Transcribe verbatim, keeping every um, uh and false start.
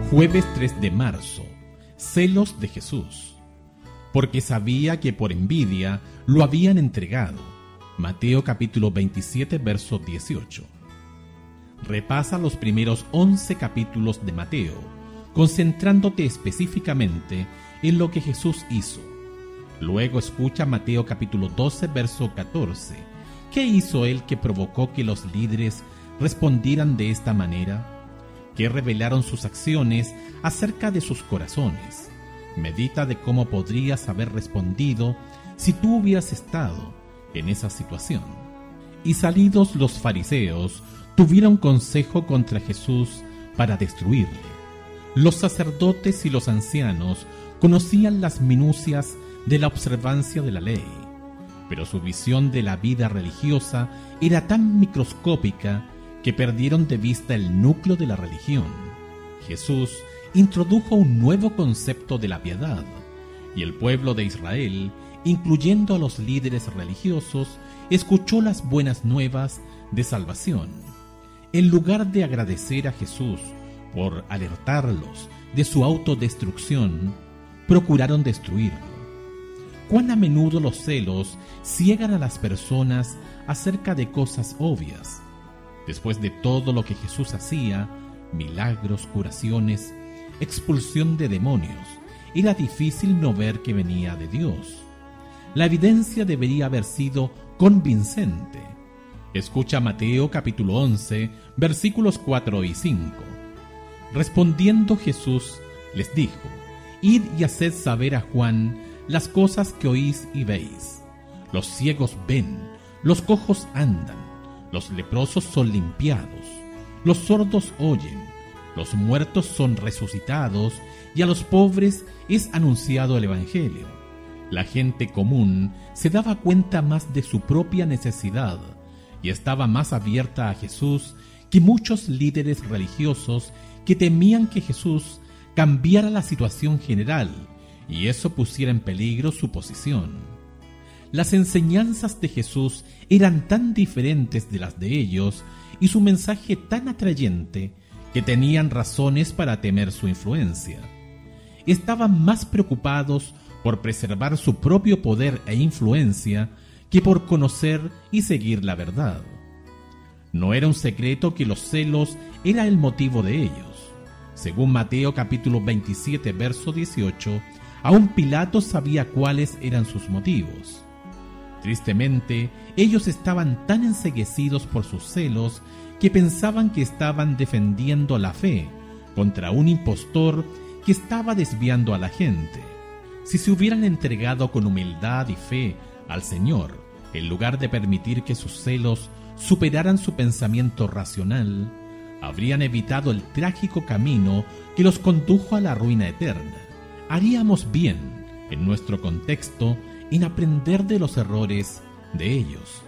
Jueves tres de marzo. Celos de Jesús. Porque sabía que por envidia lo habían entregado. Mateo capítulo veintisiete, verso dieciocho. Repasa los primeros once capítulos de Mateo, concentrándote específicamente en lo que Jesús hizo. Luego escucha Mateo capítulo doce, verso catorce. ¿Qué hizo él que provocó que los líderes respondieran de esta manera? ¿Qué revelaron sus acciones acerca de sus corazones? Medita de cómo podrías haber respondido si tú hubieras estado en esa situación. Y salidos los fariseos, tuvieron consejo contra Jesús para destruirle. Los sacerdotes y los ancianos conocían las minucias de la observancia de la ley, pero su visión de la vida religiosa era tan microscópica que perdieron de vista el núcleo de la religión. Jesús introdujo un nuevo concepto de la piedad, y el pueblo de Israel, incluyendo a los líderes religiosos, escuchó las buenas nuevas de salvación. En lugar de agradecer a Jesús por alertarlos de su autodestrucción, procuraron destruirlo. Cuán a menudo los celos ciegan a las personas acerca de cosas obvias. Después de todo lo que Jesús hacía, milagros, curaciones, expulsión de demonios, era difícil no ver que venía de Dios. La evidencia debería haber sido convincente. Escucha Mateo capítulo once, versículos cuatro y cinco. Respondiendo Jesús, les dijo: Id y haced saber a Juan las cosas que oís y veis. Los ciegos ven, los cojos andan, los leprosos son limpiados, los sordos oyen, los muertos son resucitados, y a los pobres es anunciado el Evangelio. La gente común se daba cuenta más de su propia necesidad y estaba más abierta a Jesús que muchos líderes religiosos que temían que Jesús cambiara la situación general y eso pusiera en peligro su posición. Las enseñanzas de Jesús eran tan diferentes de las de ellos y su mensaje tan atrayente que tenían razones para temer su influencia. Estaban más preocupados por preservar su propio poder e influencia que por conocer y seguir la verdad. No era un secreto que los celos era el motivo de ellos. Según Mateo capítulo veintisiete, verso dieciocho, aún Pilato sabía cuáles eran sus motivos. Tristemente, ellos estaban tan enceguecidos por sus celos que pensaban que estaban defendiendo la fe contra un impostor que estaba desviando a la gente. Si se hubieran entregado con humildad y fe al Señor, en lugar de permitir que sus celos superaran su pensamiento racional, habrían evitado el trágico camino que los condujo a la ruina eterna. Haríamos bien, en nuestro contexto, en aprender de los errores de ellos.